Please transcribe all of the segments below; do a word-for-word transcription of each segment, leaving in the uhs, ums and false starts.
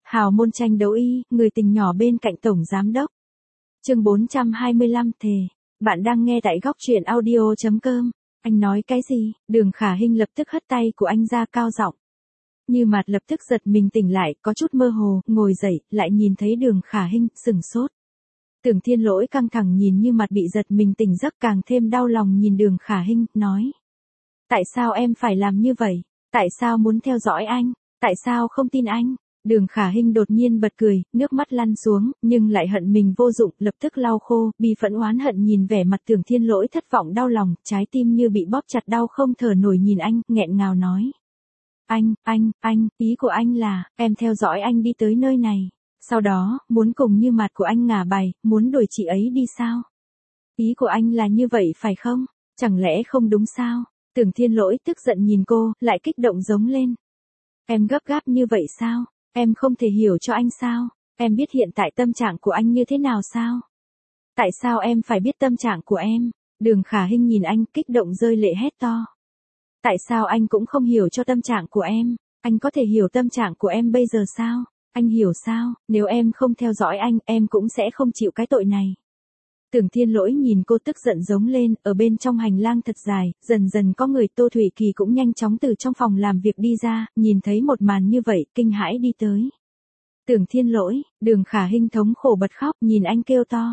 Hào môn tranh đấu y, người tình nhỏ bên cạnh tổng giám đốc. Chương bốn trăm hai mươi lăm thề. Bạn đang nghe tại góc truyện audio chấm com. Anh nói cái gì? Đường Khả Hinh lập tức hất tay của anh ra cao giọng. Như Mạt lập tức giật mình tỉnh lại, có chút mơ hồ, ngồi dậy, lại nhìn thấy Đường Khả Hinh, sừng sốt. Tưởng Thiên Lỗi căng thẳng nhìn Như Mạt bị giật mình tỉnh giấc, càng thêm đau lòng nhìn Đường Khả Hinh, nói. Tại sao em phải làm như vậy? Tại sao muốn theo dõi anh? Tại sao không tin anh? Đường Khả Hinh đột nhiên bật cười, nước mắt lăn xuống, nhưng lại hận mình vô dụng, lập tức lau khô, bi phẫn oán hận nhìn vẻ mặt Tưởng Thiên Lỗi thất vọng đau lòng, trái tim như bị bóp chặt đau không thở nổi nhìn anh, nghẹn ngào nói. Anh, anh, anh, ý của anh là, em theo dõi anh đi tới nơi này. Sau đó, muốn cùng Như Mạt của anh ngả bài, muốn đuổi chị ấy đi sao? Ý của anh là như vậy phải không? Chẳng lẽ không đúng sao? Tưởng Thiên Lỗi tức giận nhìn cô, lại kích động giống lên. Em gấp gáp như vậy sao? Em không thể hiểu cho anh sao? Em biết hiện tại tâm trạng của anh như thế nào sao? Tại sao em phải biết tâm trạng của em? Đường Khả Hinh nhìn anh kích động rơi lệ hét to. Tại sao anh cũng không hiểu cho tâm trạng của em? Anh có thể hiểu tâm trạng của em bây giờ sao? Anh hiểu sao? Nếu em không theo dõi anh, em cũng sẽ không chịu cái tội này. Tưởng Thiên Lỗi nhìn cô tức giận giống lên, ở bên trong hành lang thật dài, dần dần có người. Tô Thủy Kỳ cũng nhanh chóng từ trong phòng làm việc đi ra, nhìn thấy một màn như vậy, kinh hãi đi tới. Tưởng Thiên Lỗi, Đường Khả Hinh thống khổ bật khóc, nhìn anh kêu to.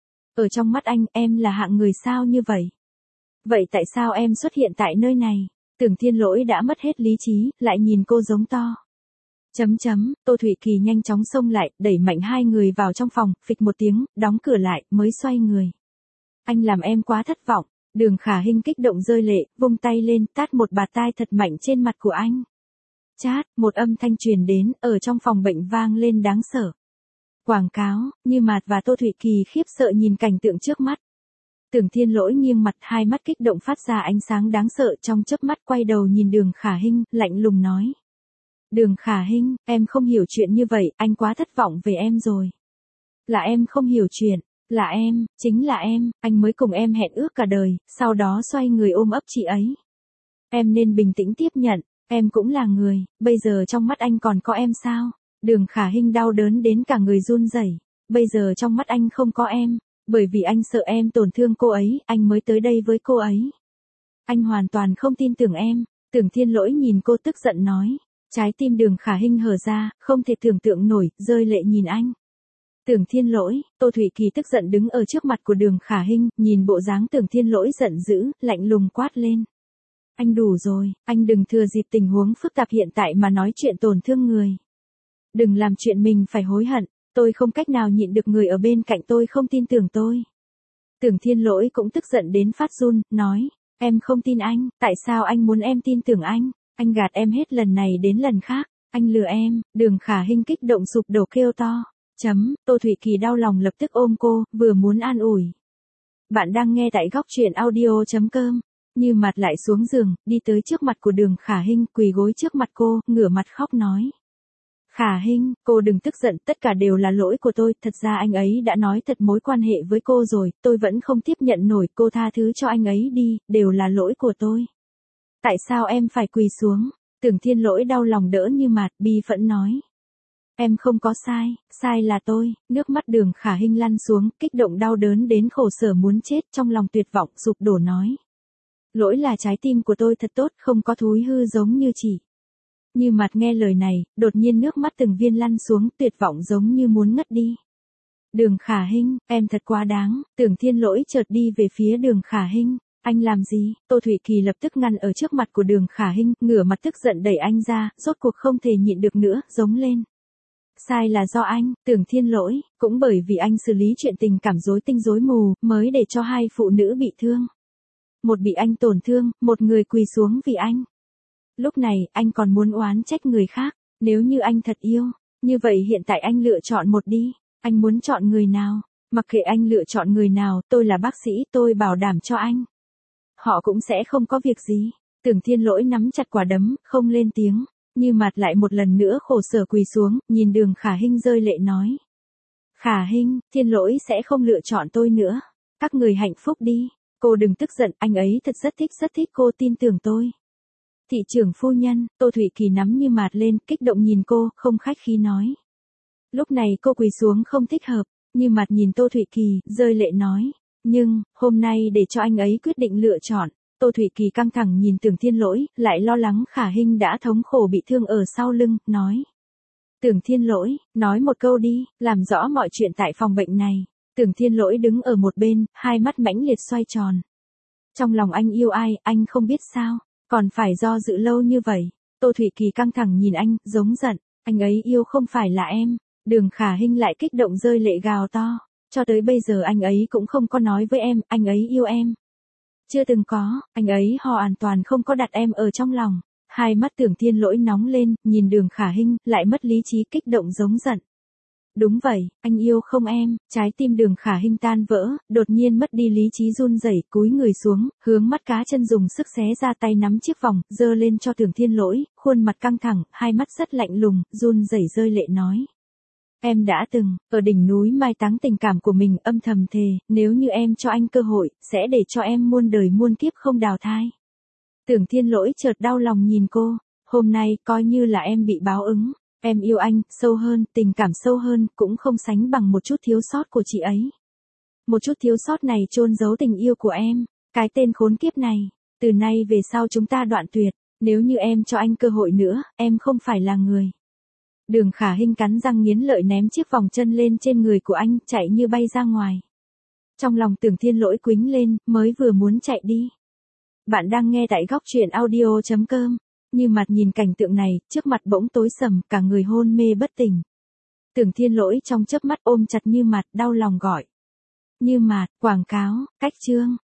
Ở trong mắt anh, em là hạng người sao như vậy? Vậy tại sao em xuất hiện tại nơi này? Tưởng Thiên Lỗi đã mất hết lý trí, lại nhìn cô giống to. Chấm chấm, Tô Thủy Kỳ nhanh chóng xông lại, đẩy mạnh hai người vào trong phòng, phịch một tiếng, đóng cửa lại, mới xoay người. Anh làm em quá thất vọng. Đường Khả Hinh kích động rơi lệ, vung tay lên, tát một bạt tai thật mạnh trên mặt của anh. Chát, một âm thanh truyền đến, ở trong phòng bệnh vang lên đáng sợ. Quảng cáo, Như Mạt và Tô Thủy Kỳ khiếp sợ nhìn cảnh tượng trước mắt. Tưởng Thiên Lỗi nghiêng mặt, hai mắt kích động phát ra ánh sáng đáng sợ, trong chớp mắt quay đầu nhìn Đường Khả Hinh, lạnh lùng nói. Đường Khả Hinh, em không hiểu chuyện như vậy, anh quá thất vọng về em rồi. Là em không hiểu chuyện, là em, chính là em, anh mới cùng em hẹn ước cả đời, sau đó xoay người ôm ấp chị ấy. Em nên bình tĩnh tiếp nhận, em cũng là người, bây giờ trong mắt anh còn có em sao? Đường Khả Hinh đau đớn đến cả người run rẩy. Bây giờ trong mắt anh không có em, bởi vì anh sợ em tổn thương cô ấy, anh mới tới đây với cô ấy. Anh hoàn toàn không tin tưởng em. Tưởng Thiên Lỗi nhìn cô tức giận nói. Trái tim Đường Khả Hinh hở ra, không thể tưởng tượng nổi, rơi lệ nhìn anh. Tưởng Thiên Lỗi, Tô Thủy Kỳ tức giận đứng ở trước mặt của Đường Khả Hinh, nhìn bộ dáng Tưởng Thiên Lỗi giận dữ, lạnh lùng quát lên. Anh đủ rồi, anh đừng thừa dịp tình huống phức tạp hiện tại mà nói chuyện tổn thương người. Đừng làm chuyện mình phải hối hận, tôi không cách nào nhịn được người ở bên cạnh tôi không tin tưởng tôi. Tưởng Thiên Lỗi cũng tức giận đến phát run, nói, em không tin anh, tại sao anh muốn em tin tưởng anh? Anh gạt em hết lần này đến lần khác, anh lừa em. Đường Khả Hinh kích động sụp đổ kêu to. Chấm, Tô Thủy Kỳ đau lòng lập tức ôm cô, vừa muốn an ủi. Bạn đang nghe tại góc truyện audio chấm com. Như Mạt lại xuống giường, đi tới trước mặt của Đường Khả Hinh, quỳ gối trước mặt cô, ngửa mặt khóc nói. Khả Hinh, cô đừng tức giận, tất cả đều là lỗi của tôi, thật ra anh ấy đã nói thật mối quan hệ với cô rồi, tôi vẫn không tiếp nhận nổi, cô tha thứ cho anh ấy đi, đều là lỗi của tôi. Tại sao em phải quỳ xuống? Tưởng Thiên Lỗi đau lòng đỡ Như Mạt, bi phẫn nói. Em không có sai, sai là tôi. Nước mắt Đường Khả Hinh lăn xuống, kích động đau đớn đến khổ sở muốn chết, trong lòng tuyệt vọng, sụp đổ nói. Lỗi là trái tim của tôi thật tốt, không có thúi hư giống như chị. Như Mạt nghe lời này, đột nhiên nước mắt từng viên lăn xuống, tuyệt vọng giống như muốn ngất đi. Đường Khả Hinh, em thật quá đáng. Tưởng Thiên Lỗi chợt đi về phía Đường Khả Hinh. Anh làm gì? Tô Thủy Kỳ lập tức ngăn ở trước mặt của Đường Khả Hinh, ngửa mặt tức giận đẩy anh ra, rốt cuộc không thể nhịn được nữa, giống lên. Sai là do anh, Tưởng Thiên Lỗi, cũng bởi vì anh xử lý chuyện tình cảm rối tinh rối mù, mới để cho hai phụ nữ bị thương. Một bị anh tổn thương, một người quỳ xuống vì anh. Lúc này, anh còn muốn oán trách người khác, nếu như anh thật yêu, như vậy hiện tại anh lựa chọn một đi, anh muốn chọn người nào? Mặc kệ anh lựa chọn người nào, tôi là bác sĩ, tôi bảo đảm cho anh. Họ cũng sẽ không có việc gì. Tưởng Thiên Lỗi nắm chặt quả đấm, không lên tiếng. Như Mạt lại một lần nữa khổ sở quỳ xuống, nhìn Đường Khả Hinh rơi lệ nói. Khả Hinh, Thiên Lỗi sẽ không lựa chọn tôi nữa. Các người hạnh phúc đi. Cô đừng tức giận, anh ấy thật rất thích rất thích cô, tin tưởng tôi. Thị trưởng phu nhân, Tô Thủy Kỳ nắm Như Mạt lên, kích động nhìn cô, không khách khí nói. Lúc này cô quỳ xuống không thích hợp, Như Mặt nhìn Tô Thụy Kỳ, rơi lệ nói. Nhưng, hôm nay để cho anh ấy quyết định lựa chọn. Tô Thụy Kỳ căng thẳng nhìn Tưởng Thiên Lỗi, lại lo lắng Khả Hinh đã thống khổ bị thương ở sau lưng, nói. Tưởng Thiên Lỗi, nói một câu đi, làm rõ mọi chuyện tại phòng bệnh này. Tưởng Thiên Lỗi đứng ở một bên, hai mắt mãnh liệt xoay tròn. Trong lòng anh yêu ai, anh không biết sao, còn phải do dự lâu như vậy. Tô Thụy Kỳ căng thẳng nhìn anh, giống giận, anh ấy yêu không phải là em. Đường Khả Hinh lại kích động rơi lệ gào to. Cho tới bây giờ anh ấy cũng không có nói với em, anh ấy yêu em. Chưa từng có, anh ấy hoàn toàn không có đặt em ở trong lòng. Hai mắt Tưởng Thiên Lỗi nóng lên, nhìn Đường Khả Hinh, lại mất lý trí kích động giống giận. Đúng vậy, anh yêu không em, trái tim Đường Khả Hinh tan vỡ, đột nhiên mất đi lý trí run rẩy, cúi người xuống, hướng mắt cá chân dùng sức xé ra tay nắm chiếc vòng, giơ lên cho Tưởng Thiên Lỗi, khuôn mặt căng thẳng, hai mắt rất lạnh lùng, run rẩy rơi lệ nói. Em đã từng, ở đỉnh núi mai táng tình cảm của mình âm thầm thề, nếu như em cho anh cơ hội, sẽ để cho em muôn đời muôn kiếp không đào thai. Tưởng Thiên Lỗi chợt đau lòng nhìn cô, hôm nay coi như là em bị báo ứng, em yêu anh, sâu hơn, tình cảm sâu hơn, cũng không sánh bằng một chút thiếu sót của chị ấy. Một chút thiếu sót này chôn giấu tình yêu của em, cái tên khốn kiếp này, từ nay về sau chúng ta đoạn tuyệt, nếu như em cho anh cơ hội nữa, em không phải là người. Đường Khả Hinh cắn răng nghiến lợi ném chiếc vòng chân lên trên người của anh, chạy như bay ra ngoài. Trong lòng Tưởng Thiên Lỗi quýnh lên, mới vừa muốn chạy đi. Bạn đang nghe tại góc truyện audio chấm com. Như Mặt nhìn cảnh tượng này, trước mặt bỗng tối sầm, cả người hôn mê bất tỉnh. Tưởng Thiên Lỗi trong chớp mắt ôm chặt Như Mặt, đau lòng gọi. Như Mặt, quảng cáo, cách chương.